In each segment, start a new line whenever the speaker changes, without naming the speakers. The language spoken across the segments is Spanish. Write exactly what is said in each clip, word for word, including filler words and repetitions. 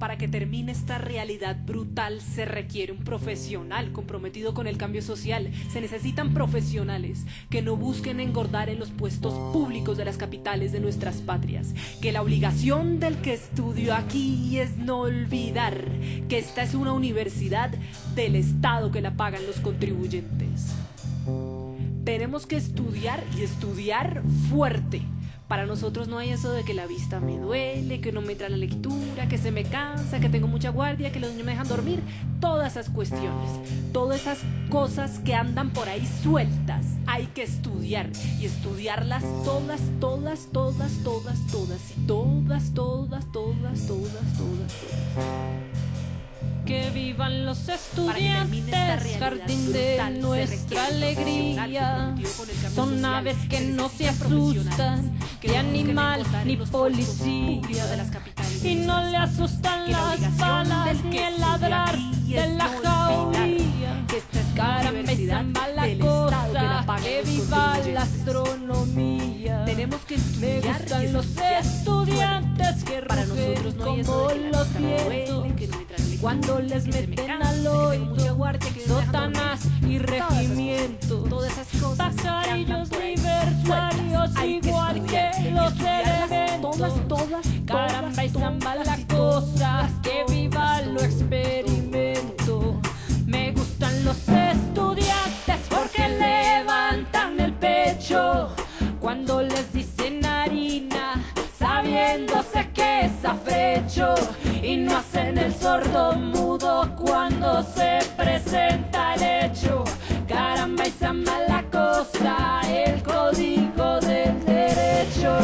Para que termine esta realidad brutal se requiere un profesional comprometido con el cambio social. Se necesitan profesionales que no busquen engordar en los puestos públicos de las capitales de nuestras patrias. Que la obligación del que estudió aquí es no olvidar que esta es una universidad del Estado que la pagan los contribuyentes. Tenemos que estudiar y estudiar fuerte. Para nosotros no hay eso de que la vista me duele, que no me entra la lectura, que se me cansa, que tengo mucha guardia, que los niños me dejan dormir. Todas esas cuestiones, todas esas cosas que andan por ahí sueltas, hay que estudiar. Y estudiarlas todas, todas, todas, todas, todas. Y todas, todas, todas, todas, todas, todas.
Que vivan los estudiantes, jardín de nuestra alegría. Son aves que no se asustan, ni animal ni policía. Y no le asustan las balas ni el ladrar de la jauría. Caramba y zamba la cosa, que viva la astronomía.
Tenemos que estudiar.
Me gustan los estudiantes que rugen como los vientos cuando les meten al oído sotanas y regimientos, pajarillos libertarios igual que los elementos. Caramba y zamba la cosa, que viva lo experimento. Me gustan los estudiantes porque levantan el pecho cuando les dicen harina, sabiéndose que es afrecho, y no hacen el sordo mudo cuando se presenta el hecho. Caramba y zamba la cosa, el código del derecho.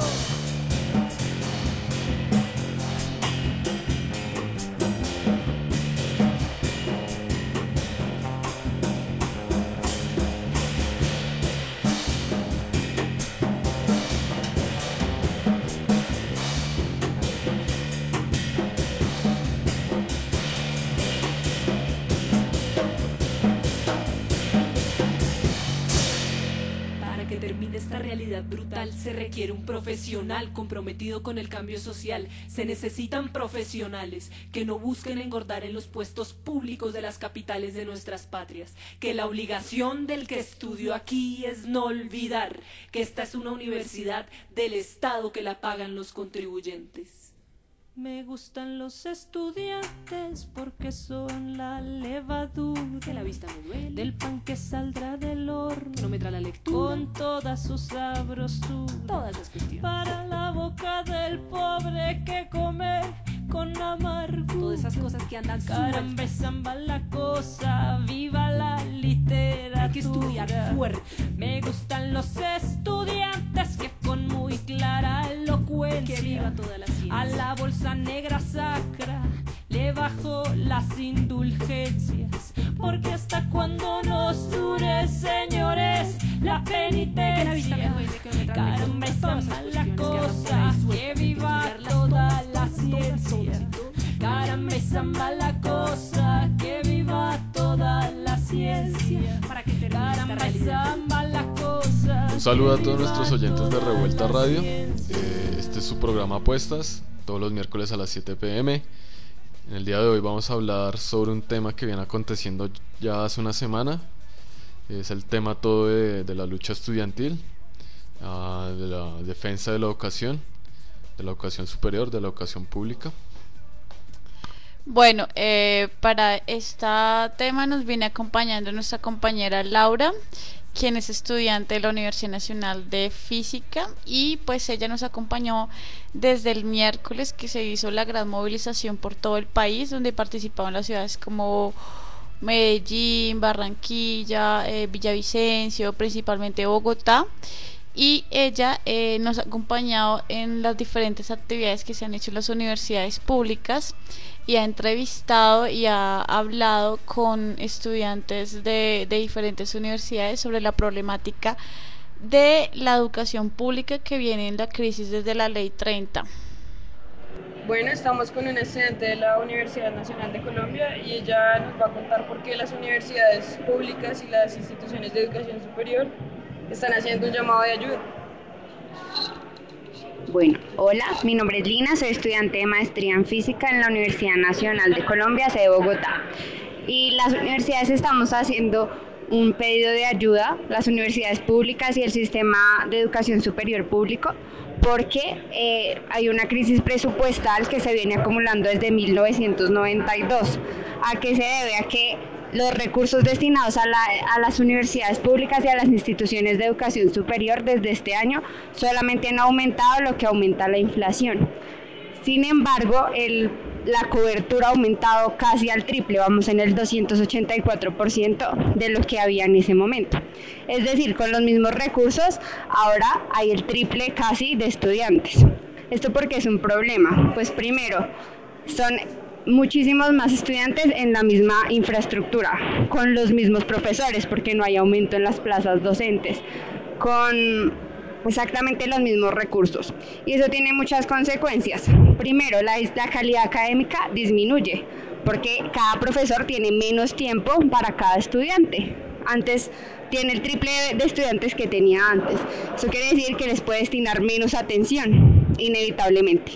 Esta realidad brutal se requiere un profesional comprometido con el cambio social. Se necesitan profesionales que no busquen engordar en los puestos públicos de las capitales de nuestras patrias. Que la obligación del que estudió aquí es no olvidar que esta es una universidad del Estado que la pagan los contribuyentes.
Me gustan los estudiantes porque son la levadura
que la vista me duele,
del pan que saldrá del horno,
que no me trae la lectura,
con toda su sabrosura,
todas las cuestiones.
Para la boca del pobre que comer con amargura.
Todas esas cosas que andan
Caramba y zamba la cosa, viva la literatura.
Hay que estudiar fuerte.
Me gustan los estudiantes que con muy clara elocuencia,
que viva toda la ciencia,
a la bolsa negra sacra le bajo las indulgencias, porque hasta cuando nos dure, señores, la penitencia. Caramba y zamba la cosa, que viva toda la ciencia. Caramba y zamba la cosa, que viva toda la ciencia. Caramba y zamba la cosa.
Un saludo a todos nuestros oyentes de Revuelta Radio. Eh, este es su programa Apuestas, todos los miércoles a las siete pe eme. En el día de hoy vamos a hablar sobre un tema que viene aconteciendo ya hace una semana. Es el tema todo de, de la lucha estudiantil, uh, de la defensa de la educación, de la educación superior, de la educación pública.
Bueno, eh, para este tema nos viene acompañando nuestra compañera Laura, quien es estudiante de la Universidad Nacional de Física, y pues ella nos acompañó desde el miércoles que se hizo la gran movilización por todo el país, donde participaban las ciudades como Medellín, Barranquilla, eh, Villavicencio, principalmente Bogotá. Y ella eh, nos ha acompañado en las diferentes actividades que se han hecho en las universidades públicas y ha entrevistado y ha hablado con estudiantes de, de diferentes universidades sobre la problemática de la educación pública que viene en la crisis desde la Ley treinta.
Bueno, estamos con una estudiante de la Universidad Nacional de Colombia y ella nos va a contar por qué las universidades públicas y las instituciones de educación superior están haciendo un llamado de ayuda.
Bueno, hola, mi nombre es Lina, soy estudiante de maestría en física en la Universidad Nacional de Colombia, sede Bogotá. Y las universidades estamos haciendo un pedido de ayuda, las universidades públicas y el sistema de educación superior público, porque eh, hay una crisis presupuestal que se viene acumulando desde mil novecientos noventa y dos. ¿A qué se debe? A que los recursos destinados a, la, a las universidades públicas y a las instituciones de educación superior desde este año solamente han aumentado lo que aumenta la inflación. Sin embargo, el, la cobertura ha aumentado casi al triple, vamos en el doscientos ochenta y cuatro por ciento de lo que había en ese momento. Es decir, con los mismos recursos, ahora hay el triple casi de estudiantes. ¿Esto por qué es un problema? Pues primero, son muchísimos más estudiantes en la misma infraestructura, con los mismos profesores, porque no hay aumento en las plazas docentes, con exactamente los mismos recursos. Y eso tiene muchas consecuencias. Primero, la, la calidad académica disminuye, porque cada profesor tiene menos tiempo para cada estudiante. Antes tiene el triple de estudiantes que tenía antes. Eso quiere decir que les puede destinar menos atención, inevitablemente.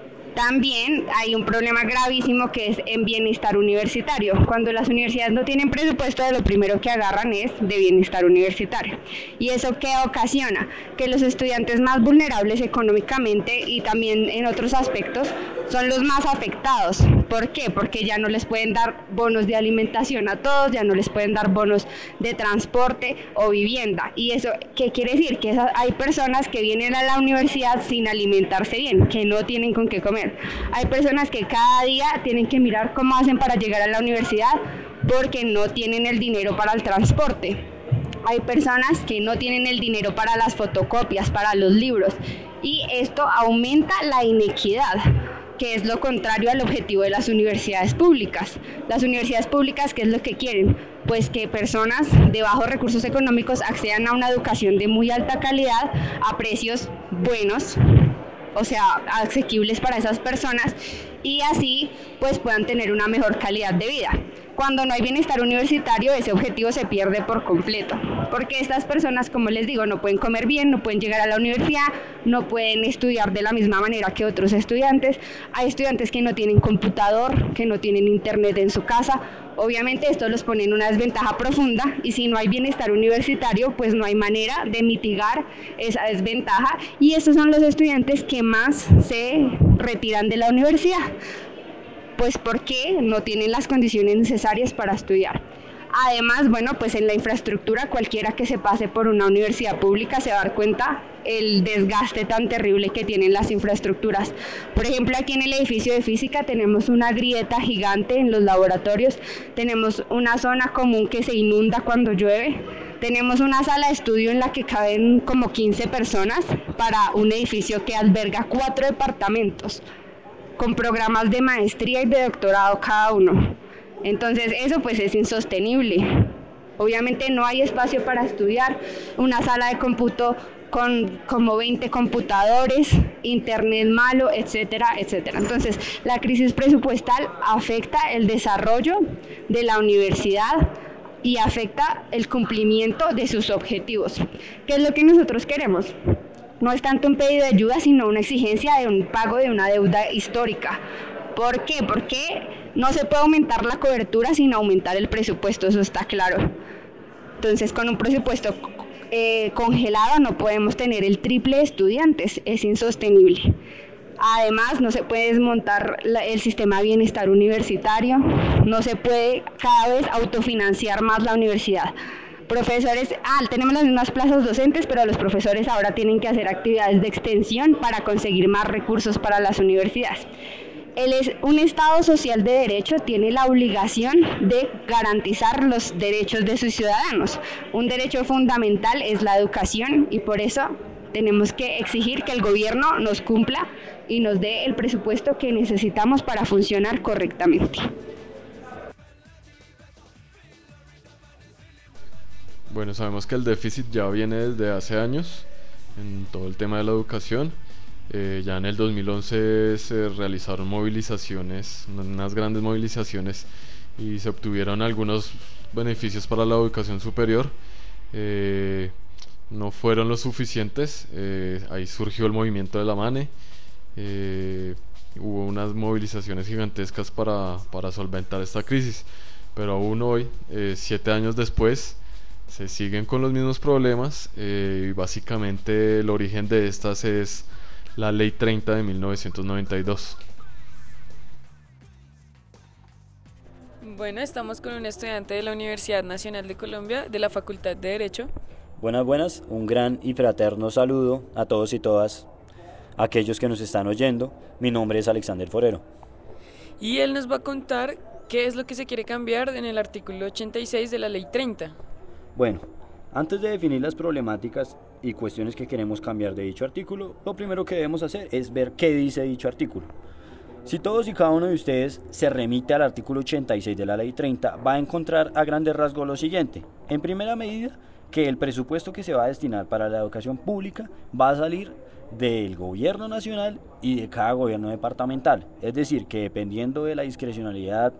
También hay un problema gravísimo que es en bienestar universitario. Cuando las universidades no tienen presupuesto, lo primero que agarran es de bienestar universitario. ¿Y eso qué ocasiona? Que los estudiantes más vulnerables económicamente y también en otros aspectos son los más afectados. ¿Por qué? Porque ya no les pueden dar bonos de alimentación a todos, ya no les pueden dar bonos de transporte o vivienda. ¿Y eso qué quiere decir? Que hay personas que vienen a la universidad sin alimentarse bien, que no tienen con qué comer. Hay personas que cada día tienen que mirar cómo hacen para llegar a la universidad porque no tienen el dinero para el transporte. Hay personas que no tienen el dinero para las fotocopias, para los libros, y esto aumenta la inequidad, que es lo contrario al objetivo de las universidades públicas. Las universidades públicas, ¿qué es lo que quieren? Pues que personas de bajos recursos económicos accedan a una educación de muy alta calidad a precios buenos, o sea, asequibles para esas personas, y así pues puedan tener una mejor calidad de vida. Cuando no hay bienestar universitario, ese objetivo se pierde por completo, porque estas personas, como les digo, no pueden comer bien, no pueden llegar a la universidad, no pueden estudiar de la misma manera que otros estudiantes. Hay estudiantes que no tienen computador, que no tienen internet en su casa. Obviamente esto los pone en una desventaja profunda, y si no hay bienestar universitario, pues no hay manera de mitigar esa desventaja, y estos son los estudiantes que más se retiran de la universidad, pues porque no tienen las condiciones necesarias para estudiar. Además, bueno, pues en la infraestructura, cualquiera que se pase por una universidad pública se va a dar cuenta el desgaste tan terrible que tienen las infraestructuras. Por ejemplo, aquí en el edificio de física tenemos una grieta gigante en los laboratorios, tenemos una zona común que se inunda cuando llueve, tenemos una sala de estudio en la que caben como quince personas para un edificio que alberga cuatro departamentos, con programas de maestría y de doctorado cada uno. Entonces eso pues es insostenible. Obviamente no hay espacio para estudiar, una sala de cómputo con como veinte computadores, internet malo, etcétera, etcétera. Entonces la crisis presupuestal afecta el desarrollo de la universidad y afecta el cumplimiento de sus objetivos. ¿Qué es lo que nosotros queremos? No es tanto un pedido de ayuda, sino una exigencia de un pago de una deuda histórica. ¿Por qué? Porque no se puede aumentar la cobertura sin aumentar el presupuesto, eso está claro. Entonces, con un presupuesto eh, congelado no podemos tener el triple de estudiantes, es insostenible. Además, no se puede desmontar la, el sistema de bienestar universitario, no se puede cada vez autofinanciar más la universidad. Profesores, ah, tenemos las mismas plazas docentes, pero los profesores ahora tienen que hacer actividades de extensión para conseguir más recursos para las universidades. El es, un Estado social de derecho tiene la obligación de garantizar los derechos de sus ciudadanos. Un derecho fundamental es la educación, y por eso tenemos que exigir que el gobierno nos cumpla y nos dé el presupuesto que necesitamos para funcionar correctamente.
Bueno, sabemos que el déficit ya viene desde hace años en todo el tema de la educación. Eh, ya en el dos mil once se realizaron movilizaciones, unas grandes movilizaciones, y se obtuvieron algunos beneficios para la educación superior. Eh, no fueron lo suficientes. Eh, ahí surgió el movimiento de la MANE. Eh, hubo unas movilizaciones gigantescas para, para solventar esta crisis, pero aún hoy, eh, siete años después, se siguen con los mismos problemas, eh, y básicamente el origen de estas es la Ley treinta de mil novecientos noventa y dos.
Bueno, estamos con un estudiante de la Universidad Nacional de Colombia, de la Facultad de Derecho.
Buenas, buenas, un gran y fraterno saludo a todos y todas aquellos que nos están oyendo. Mi nombre es Alexander Forero.
Y él nos va a contar qué es lo que se quiere cambiar en el artículo ochenta y seis de la Ley treinta.
Bueno, antes de definir las problemáticas y cuestiones que queremos cambiar de dicho artículo, lo primero que debemos hacer es ver qué dice dicho artículo. Si todos y cada uno de ustedes se remite al artículo ochenta y seis de la Ley treinta, va a encontrar a grandes rasgos lo siguiente. En primera medida, que el presupuesto que se va a destinar para la educación pública va a salir del gobierno nacional y de cada gobierno departamental. Es decir, que dependiendo de la discrecionalidad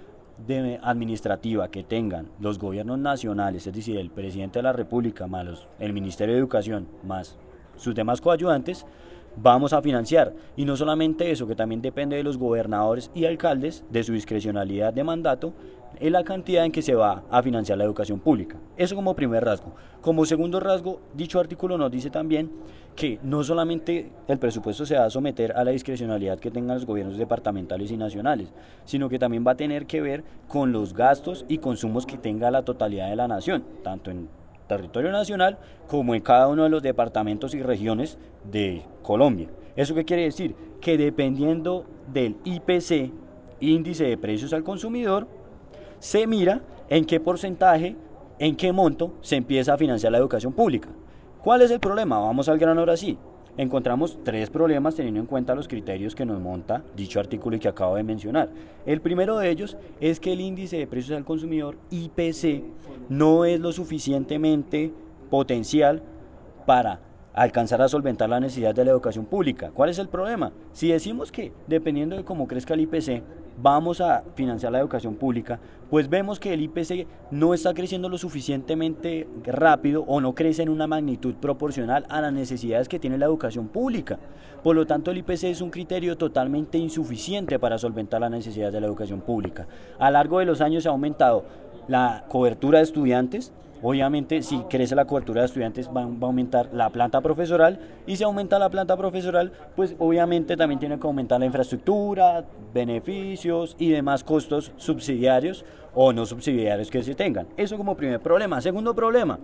de administrativa que tengan los gobiernos nacionales, es decir, el presidente de la República más los, el Ministerio de Educación más sus demás coayudantes, vamos a financiar. Y no solamente eso, que también depende de los gobernadores y alcaldes, de su discrecionalidad de mandato, en la cantidad en que se va a financiar la educación pública. Eso como primer rasgo. Como segundo rasgo, dicho artículo nos dice también que no solamente el presupuesto se va a someter a la discrecionalidad que tengan los gobiernos departamentales y nacionales, sino que también va a tener que ver con los gastos y consumos que tenga la totalidad de la nación, tanto en territorio nacional como en cada uno de los departamentos y regiones de Colombia. ¿Eso qué quiere decir? Que dependiendo del I P C, índice de precios al consumidor, se mira en qué porcentaje, en qué monto se empieza a financiar la educación pública. ¿Cuál es el problema? Vamos al grano ahora sí. Encontramos tres problemas teniendo en cuenta los criterios que nos monta dicho artículo y que acabo de mencionar. El primero de ellos es que el índice de precios al consumidor, I P C, no es lo suficientemente potencial para alcanzar a solventar la necesidad de la educación pública. ¿Cuál es el problema? Si decimos que dependiendo de cómo crezca el I P C vamos a financiar la educación pública, pues vemos que el I P C no está creciendo lo suficientemente rápido o no crece en una magnitud proporcional a las necesidades que tiene la educación pública. Por lo tanto, el I P C es un criterio totalmente insuficiente para solventar las necesidades de la educación pública. A lo largo de los años se ha aumentado la cobertura de estudiantes. Obviamente, si crece la cobertura de estudiantes, va, va a aumentar la planta profesoral, y si aumenta la planta profesoral, pues obviamente también tiene que aumentar la infraestructura, beneficios y demás costos subsidiarios o no subsidiarios que se tengan. Eso como primer problema. Segundo problema.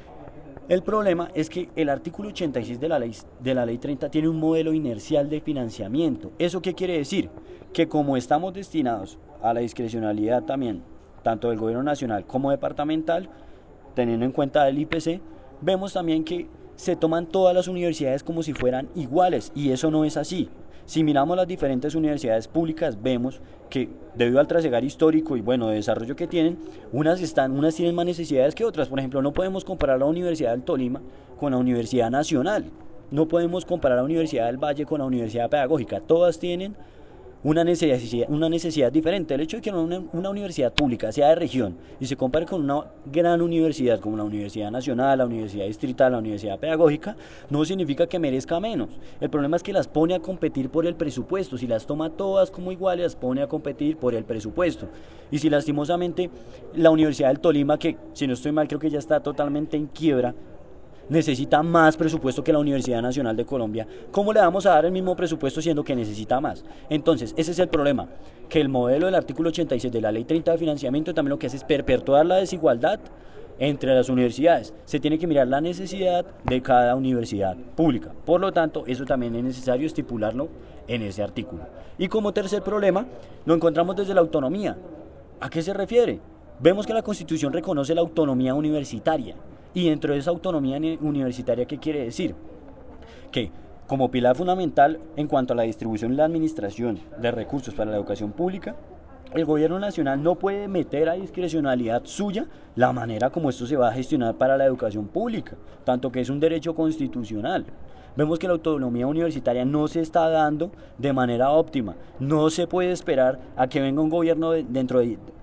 El problema es que el artículo ochenta y seis de la ley, de la ley treinta tiene un modelo inercial de financiamiento. ¿Eso qué quiere decir? Que como estamos destinados a la discrecionalidad también, tanto del gobierno nacional como departamental, teniendo en cuenta el I P C, vemos también que se toman todas las universidades como si fueran iguales, y eso no es así. Si miramos las diferentes universidades públicas, vemos que debido al trasegar histórico y bueno, de desarrollo que tienen, unas están, unas tienen más necesidades que otras. Por ejemplo, no podemos comparar la Universidad del Tolima con la Universidad Nacional. No podemos comparar la Universidad del Valle con la Universidad Pedagógica. Todas tienen una necesidad, una necesidad diferente. El hecho de que una, una universidad pública sea de región y se compare con una gran universidad como la Universidad Nacional, la Universidad Distrital, la Universidad Pedagógica, no significa que merezca menos. El problema es que las pone a competir por el presupuesto. Si las toma todas como iguales, las pone a competir por el presupuesto. Y si lastimosamente la Universidad del Tolima, que si no estoy mal creo que ya está totalmente en quiebra, necesita más presupuesto que la Universidad Nacional de Colombia, ¿cómo le vamos a dar el mismo presupuesto siendo que necesita más? Entonces, ese es el problema, que el modelo del artículo ochenta y seis de la Ley treinta de financiamiento también lo que hace es perpetuar la desigualdad entre las universidades. Se tiene que mirar la necesidad de cada universidad pública. Por lo tanto, eso también es necesario estipularlo en ese artículo. Y como tercer problema, lo encontramos desde la autonomía. ¿A qué se refiere? Vemos que la Constitución reconoce la autonomía universitaria. Y dentro de esa autonomía universitaria, ¿qué quiere decir? Que como pilar fundamental en cuanto a la distribución y la administración de recursos para la educación pública, el gobierno nacional no puede meter a discrecionalidad suya la manera como esto se va a gestionar para la educación pública, tanto que es un derecho constitucional. Vemos que la autonomía universitaria no se está dando de manera óptima. No se puede esperar a que venga un gobierno de, dentro de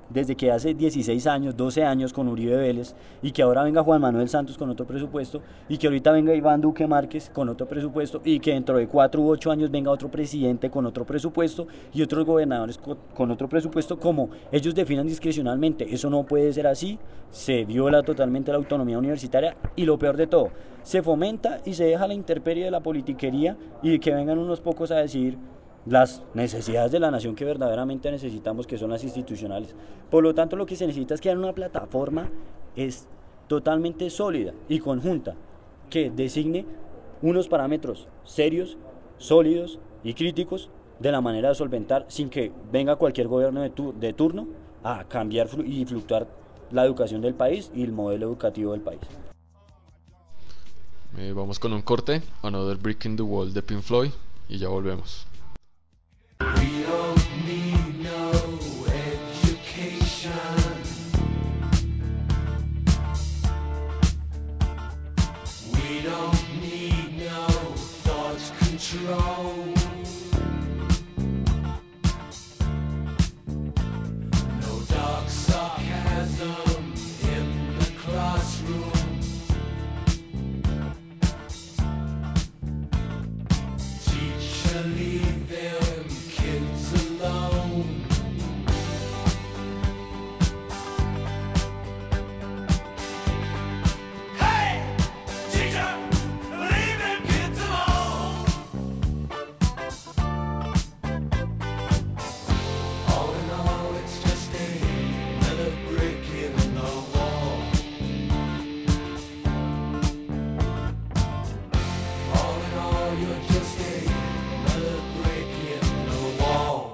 desde que hace dieciséis años, doce años con Uribe Vélez, y que ahora venga Juan Manuel Santos con otro presupuesto, y que ahorita venga Iván Duque Márquez con otro presupuesto, y que dentro de cuatro u ocho años venga otro presidente con otro presupuesto y otros gobernadores con otro presupuesto, como ellos definan discrecionalmente. Eso no puede ser así, se viola totalmente la autonomía universitaria, y lo peor de todo, se fomenta y se deja la intemperie de la politiquería y de que vengan unos pocos a decir las necesidades de la nación que verdaderamente necesitamos, que son las institucionales. Por lo tanto, lo que se necesita es crear una plataforma es totalmente sólida y conjunta que designe unos parámetros serios, sólidos y críticos de la manera de solventar, sin que venga cualquier gobierno de, tu, de turno a cambiar y fluctuar la educación del país y el modelo educativo del país.
Eh, vamos con un corte, Another Brick in the Wall de Pink Floyd, y ya volvemos.
We don't need no education. We don't need no thought control. No dark sarcasm in the classroom. Teacher, leave them kids alone. Hey, teacher, leave them kids alone. All in all, it's just another brick in the wall. All in all, you're just another brick in the wall.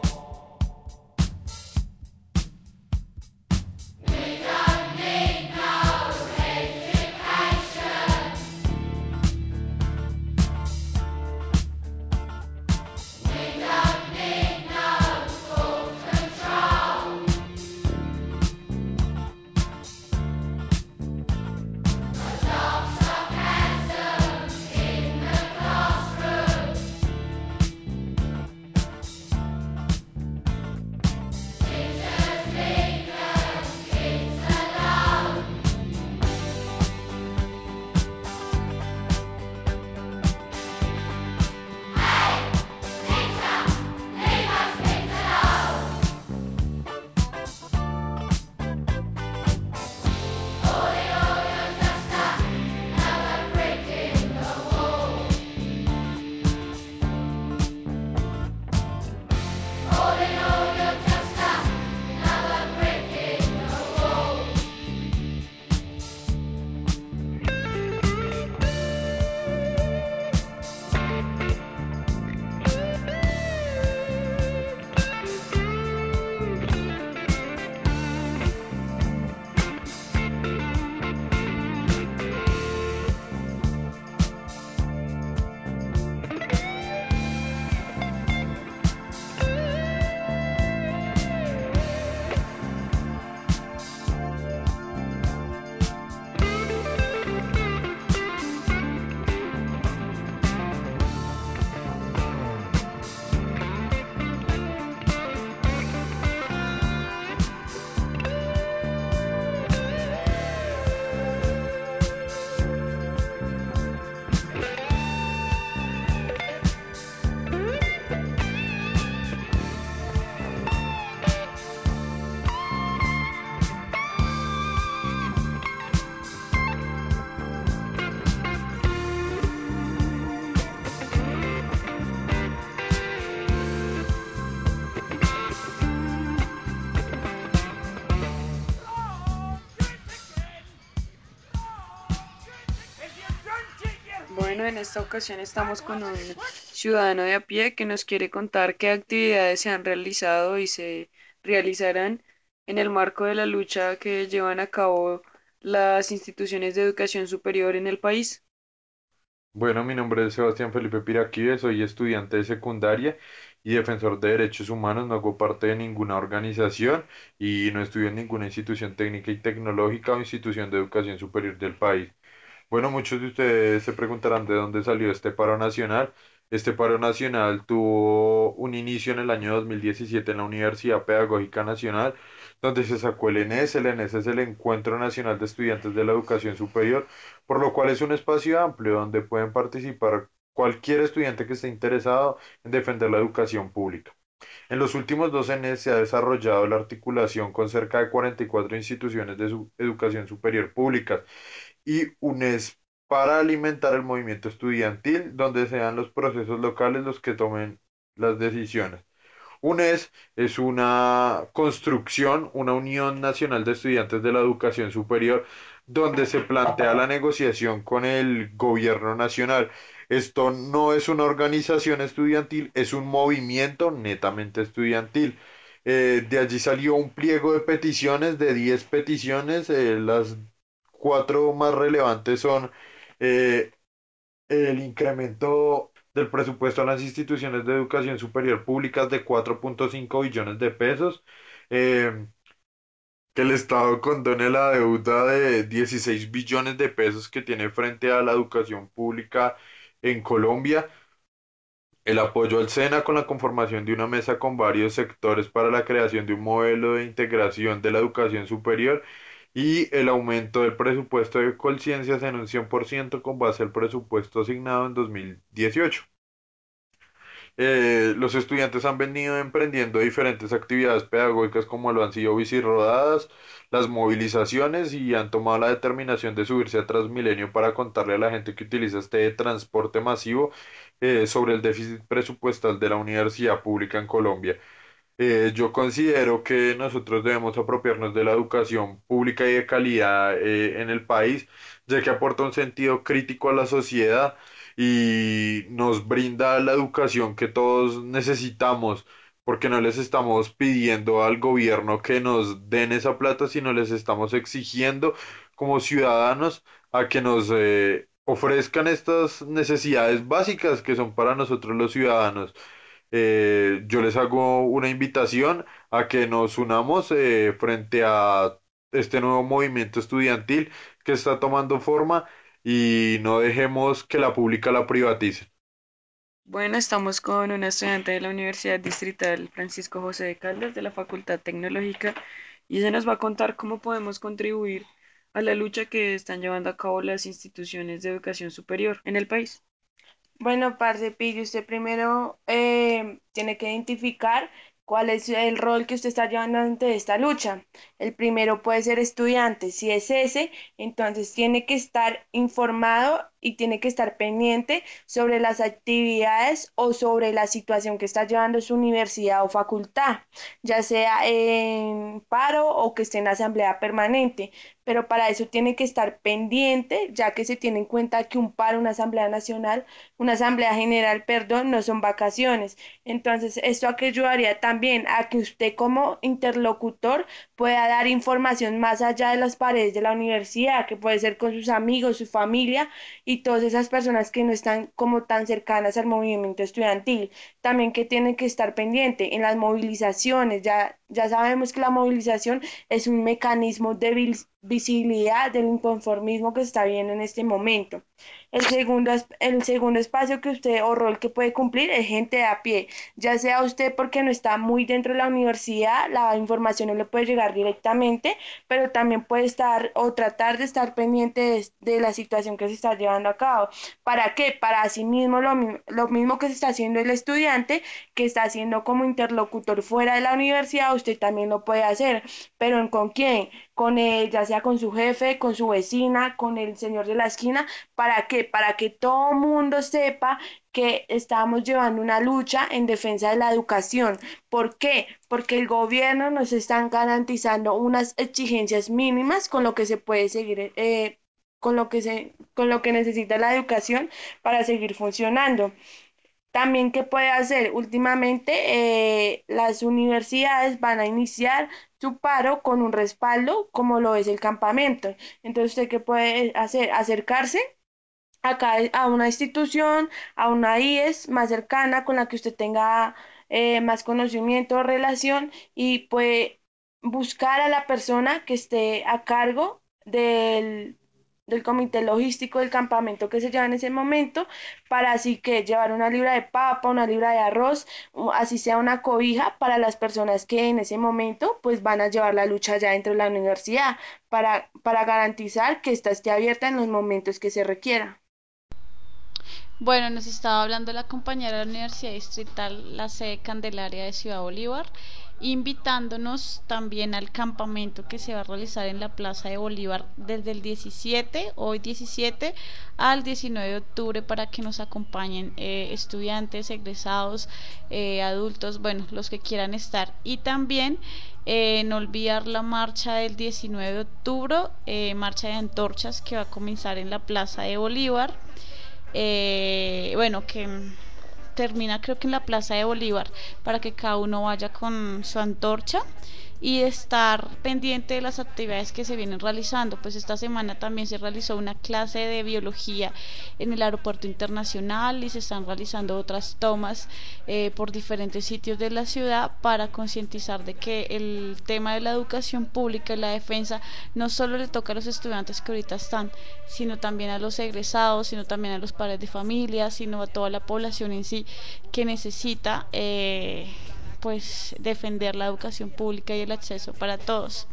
Bueno, en esta ocasión estamos con un ciudadano de a pie que nos quiere contar qué actividades se han realizado y se realizarán en el marco de la lucha que llevan a cabo las instituciones de educación superior en el país.
Bueno, mi nombre es Sebastián Felipe Piraquive, soy estudiante de secundaria y defensor de derechos humanos, no hago parte de ninguna organización y no estudio en ninguna institución técnica y tecnológica o institución de educación superior del país. Bueno, muchos de ustedes se preguntarán de dónde salió este paro nacional. Este paro nacional tuvo un inicio en el año dos mil diecisiete en la Universidad Pedagógica Nacional, donde se sacó el ENES. El ENES es el Encuentro Nacional de Estudiantes de la Educación Superior, por lo cual es un espacio amplio donde pueden participar cualquier estudiante que esté interesado en defender la educación pública. En los últimos dos años se ha desarrollado la articulación con cerca de cuarenta y cuatro instituciones de su- educación superior públicas y UNES para alimentar el movimiento estudiantil, donde sean los procesos locales los que tomen las decisiones. UNES es una construcción, una Unión Nacional de Estudiantes de la Educación Superior, donde se plantea la negociación con el gobierno nacional. Esto no es una organización estudiantil, es un movimiento netamente estudiantil. Eh, de allí salió un pliego de peticiones, de diez peticiones. Eh, las cuatro más relevantes son eh, el incremento del presupuesto a las instituciones de educación superior públicas de cuatro punto cinco billones de pesos, eh, que el Estado condone la deuda de dieciséis billones de pesos que tiene frente a la educación pública en Colombia, el apoyo al SENA con la conformación de una mesa con varios sectores para la creación de un modelo de integración de la educación superior y el aumento del presupuesto de Colciencias en un cien por ciento con base al presupuesto asignado en dos mil dieciocho. Eh, los estudiantes han venido emprendiendo diferentes actividades pedagógicas como lo han sido bicirrodadas, las movilizaciones y han tomado la determinación de subirse a Transmilenio para contarle a la gente que utiliza este transporte masivo eh, sobre el déficit presupuestal de la universidad pública en Colombia. Eh, yo considero que nosotros debemos apropiarnos de la educación pública y de calidad eh, en el país, ya que aporta un sentido crítico a la sociedad y nos brinda la educación que todos necesitamos, porque no les estamos pidiendo al gobierno que nos den esa plata, sino les estamos exigiendo como ciudadanos a que nos eh, ofrezcan estas necesidades básicas que son para nosotros los ciudadanos. Eh, yo les hago una invitación a que nos unamos eh, frente a este nuevo movimiento estudiantil que está tomando forma y no dejemos que la pública la privatice.
Bueno, estamos con una estudiante de la Universidad Distrital Francisco José de Caldas de la Facultad Tecnológica y ella nos va a contar cómo podemos contribuir a la lucha que están llevando a cabo las instituciones de educación superior en el país.
Bueno, parce, pille, usted primero eh, tiene que identificar cuál es el rol que usted está llevando ante esta lucha. El primero puede ser estudiante. Si es ese, entonces tiene que estar informado y tiene que estar pendiente sobre las actividades o sobre la situación que está llevando su universidad o facultad, ya sea en paro o que esté en asamblea permanente. Pero para eso tiene que estar pendiente, ya que se tiene en cuenta que un paro, una asamblea nacional, una asamblea general, perdón, no son vacaciones. Entonces, esto a que ayudaría también a que usted como interlocutor pueda dar información más allá de las paredes de la universidad, que puede ser con sus amigos, su familia y todas esas personas que no están como tan cercanas al movimiento estudiantil. También que tienen que estar pendiente en las movilizaciones. Ya, ya sabemos que la movilización es un mecanismo de vis- visibilidad del inconformismo que se está viendo en este momento. El segundo, el segundo espacio que usted o rol que puede cumplir es gente de a pie, ya sea usted porque no está muy dentro de la universidad, la información no le puede llegar directamente, pero también puede estar o tratar de estar pendiente de, de la situación que se está llevando a cabo. ¿Para qué? Para asimismo lo, lo mismo que se está haciendo el estudiante, que está haciendo como interlocutor fuera de la universidad, usted también lo puede hacer, pero ¿con quién? Con él, ya sea con su jefe, con su vecina, con el señor de la esquina. ¿Para qué? Para que todo mundo sepa que estamos llevando una lucha en defensa de la educación. ¿Por qué? Porque el gobierno nos está garantizando unas exigencias mínimas con lo que se puede seguir, eh, con lo que se, con lo que necesita la educación para seguir funcionando. También, ¿qué puede hacer? Últimamente, eh, las universidades van a iniciar su paro con un respaldo, como lo es el campamento. Entonces, ¿usted qué puede hacer? Acercarse acá a una institución, a una I E S más cercana con la que usted tenga eh, más conocimiento o relación y puede buscar a la persona que esté a cargo del, del comité logístico del campamento que se lleva en ese momento, para así que llevar una libra de papa, una libra de arroz, u- así sea una cobija para las personas que en ese momento pues van a llevar la lucha ya dentro de la universidad, para, para garantizar que ésta esté abierta en los momentos que se requiera.
Bueno, nos estaba hablando la compañera de la Universidad Distrital, la sede Candelaria de Ciudad Bolívar, invitándonos también al campamento que se va a realizar en la Plaza de Bolívar desde el diecisiete, hoy diecisiete, al diecinueve de octubre para que nos acompañen eh, estudiantes, egresados, eh, adultos, bueno, los que quieran estar. Y también eh, no olvidar la marcha del diecinueve de octubre, eh, marcha de antorchas que va a comenzar en la Plaza de Bolívar, eh, bueno, que mm, termina creo que en la Plaza de Bolívar, para que cada uno vaya con su antorcha y estar pendiente de las actividades que se vienen realizando. Pues esta semana también se realizó una clase de biología en el aeropuerto internacional y se están realizando otras tomas eh, por diferentes sitios de la ciudad para concientizar de que el tema de la educación pública y la defensa no solo le toca a los estudiantes que ahorita están, sino también a los egresados, sino también a los padres de familia, sino a toda la población en sí que necesita eh, pues defender la educación pública y el acceso para todos.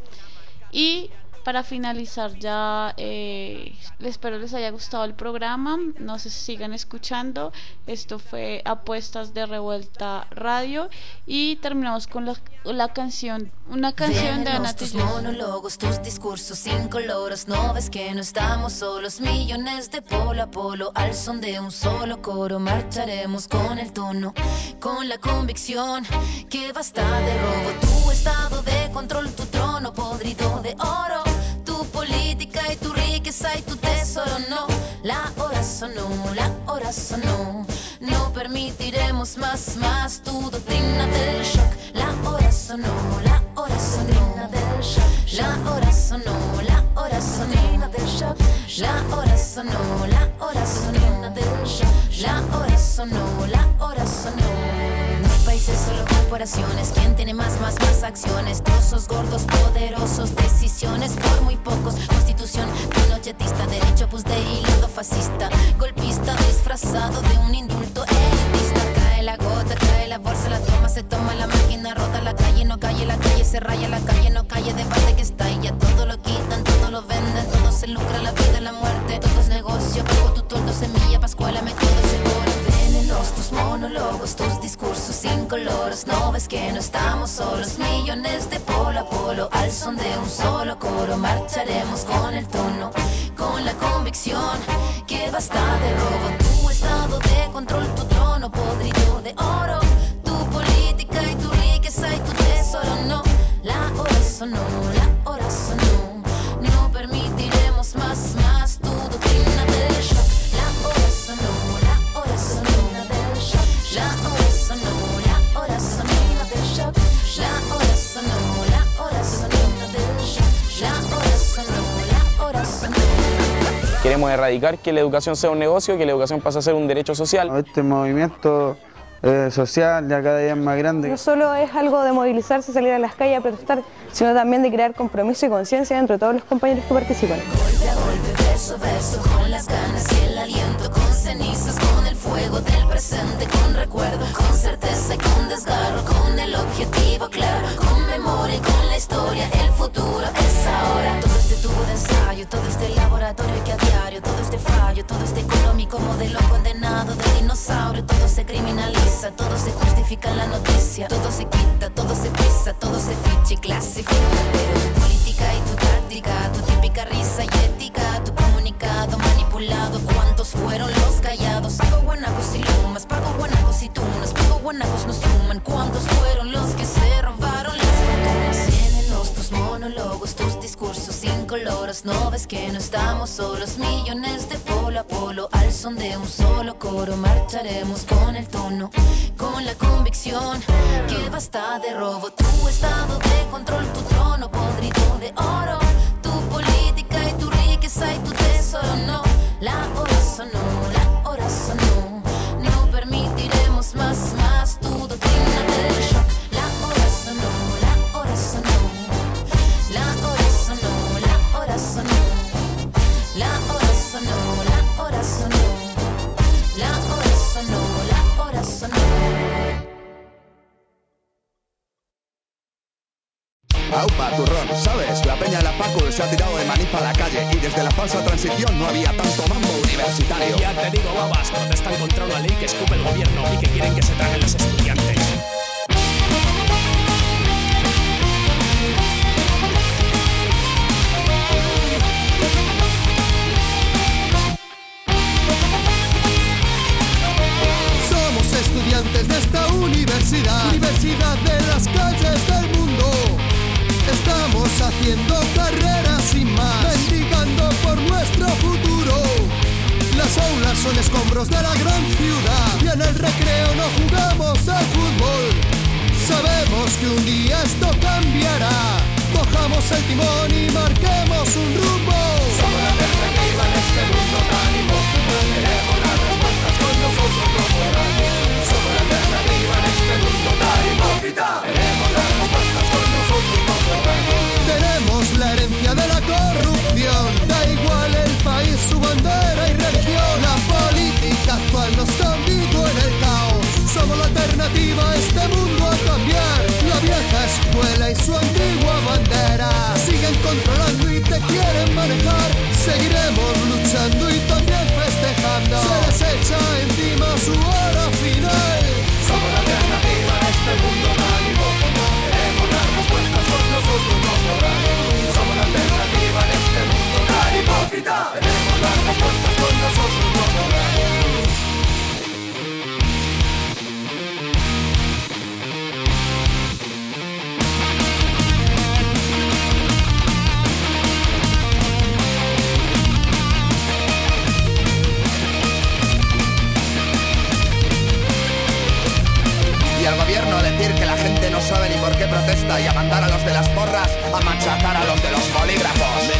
Y para finalizar ya, eh, espero les haya gustado el programa, nos sigan escuchando. Esto fue Apuestas de Revuelta Radio y terminamos con la, la canción, una canción de
Venenos
Ana
tus
Tijoux.
monólogos, tus discursos incoloros. No ves que no estamos solos, millones de polo a polo. Al son de un solo coro marcharemos con el tono, con la convicción que basta de robo. Tu estado de control, tu trono podrido de oro, tu política y tu riqueza y tu tesoro. No, la hora sonó, la hora sonó. No permitiremos más, más tu doctrina del shock. La hora sonó, la hora sonó, del shock. La hora sonó, la hora sonó, del shock. La hora sonó, la hora sonó, del shock. La hora sonó, la hora sonó. No hay países, solo corporaciones. ¿Quién tiene más, más, más acciones? Trozos gordos, poderosos, decisiones por muy pocos. Constitución pinochetista, derecho pues de hilando fascista, golpista disfrazado de un indulto elitista. Cae la gota, cae la bolsa, la toma, se toma la máquina, rota la calle, no calle, la calle se raya, la calle no calle, debate que está y ya todo lo quitan, todo lo venden, todo se lucra, la vida, la muerte, todo es negocio, pago tu toldo, semilla, pascuala, me todo seguro. Venenos tus monólogos, tus discursos incoloros. No ves que no estamos solos, millones de polo a polo. Al son de un solo coro marcharemos con el tono, con la convicción que basta de robo. Tu estado de control, tu trono podrido de oro, tu política y tu riqueza y tu tesoro. No, la hora sonó, la hora sonó. No permitiremos más, más tu doctrina del shock. La hora sonó, la hora sonó, del shock. La hora sonó, la hora sonó, del shock. La hora sonó, la hora sonó, del shock. La hora sonó, la hora sonó.
Queremos erradicar que la educación sea un negocio, que la educación pase a ser un derecho social.
Este movimiento eh, social ya cada día es más grande.
No solo es algo de movilizarse, salir a las calles a protestar, sino también de crear compromiso y conciencia entre todos los compañeros que participan.
Golpe a golpe, verso a verso, con las ganas y el aliento, con cenizas, con el fuego del presente, con recuerdo, con certeza y con desgarro, con el objetivo claro, con memoria y con la historia, el futuro es ahora. Todo este tubo de ensayo, todo este laboratorio que a diario, todo este fallo, todo este económico modelo condenado de dinosaurio, todo se criminaliza, todo se justifica en la noticia, todo se quita, todo se pisa, todo se ficha y clasifica, pero tu política y tu táctica, tu típica risa y ética, tu comunicado manipulado, ¿cuántos fueron los callados? Pago guanacos y lumas, pago guanacos y tunas, pago guanacos nos suman, ¿cuántos fueron los que se robaron las fortunas? Venenos tus monólogos, tus discursos incoloros. No ves que no estamos solos, millones de polo a polo. Al son de un solo coro marcharemos con el tono, con la convicción que basta de robo. Tu estado de control, tu trono podrido de oro, tu política y tu riqueza y tu tesoro. No, la hora sonó, la hora sonó. No permitiremos más, más tu doctrina del shock. La hora sonó, la hora sonó. La hora sonó, la hora sonó. La La hora sonó, la hora sonó. La hora sonó, la hora sonó.
Aupa, turrón, ¿sabes? La peña de la Facu se ha tirado de manifa a la calle y desde la falsa transición no había tanto mambo universitario.
Ya te digo, babas, protestan contra una ley que escupe el gobierno y que quieren que se traguen los estudiantes.
Somos estudiantes de esta universidad, universidad de las calles del mundo. Estamos haciendo carreras sin más, mendigando por nuestro futuro. Las aulas son escombros de la gran ciudad y en el recreo no jugamos al fútbol. Sabemos que un día esto cambiará. Cojamos el timón y marquemos un rumbo. Somos la alternativa en este mundo tan hipócrita. Queremos las respuestas con nosotros no podrán. Somos la alternativa en este mundo tan hipócrita. Queremos las respuestas con nosotros no podrán. Tenemos la herencia de la corrupción. Da igual el país, su bandera y religión. La política actual nos ha hundido en el caos. Somos la alternativa a este mundo a cambiar. La vieja escuela y su antigua bandera siguen controlando y te quieren manejar. Seguiremos luchando y también festejando. Se les echa encima su hora final. Somos la alternativa en este mundo tan hipócrita. Queremos las respuestas con nosotros no podrán. Somos la alternativa en este mundo tan hipócrita. Queremos las respuestas con nosotros no podrán.
Y al gobierno decir que la gente no sabe ni por qué protesta y a mandar a los de las porras a machacar a los de los bolígrafos.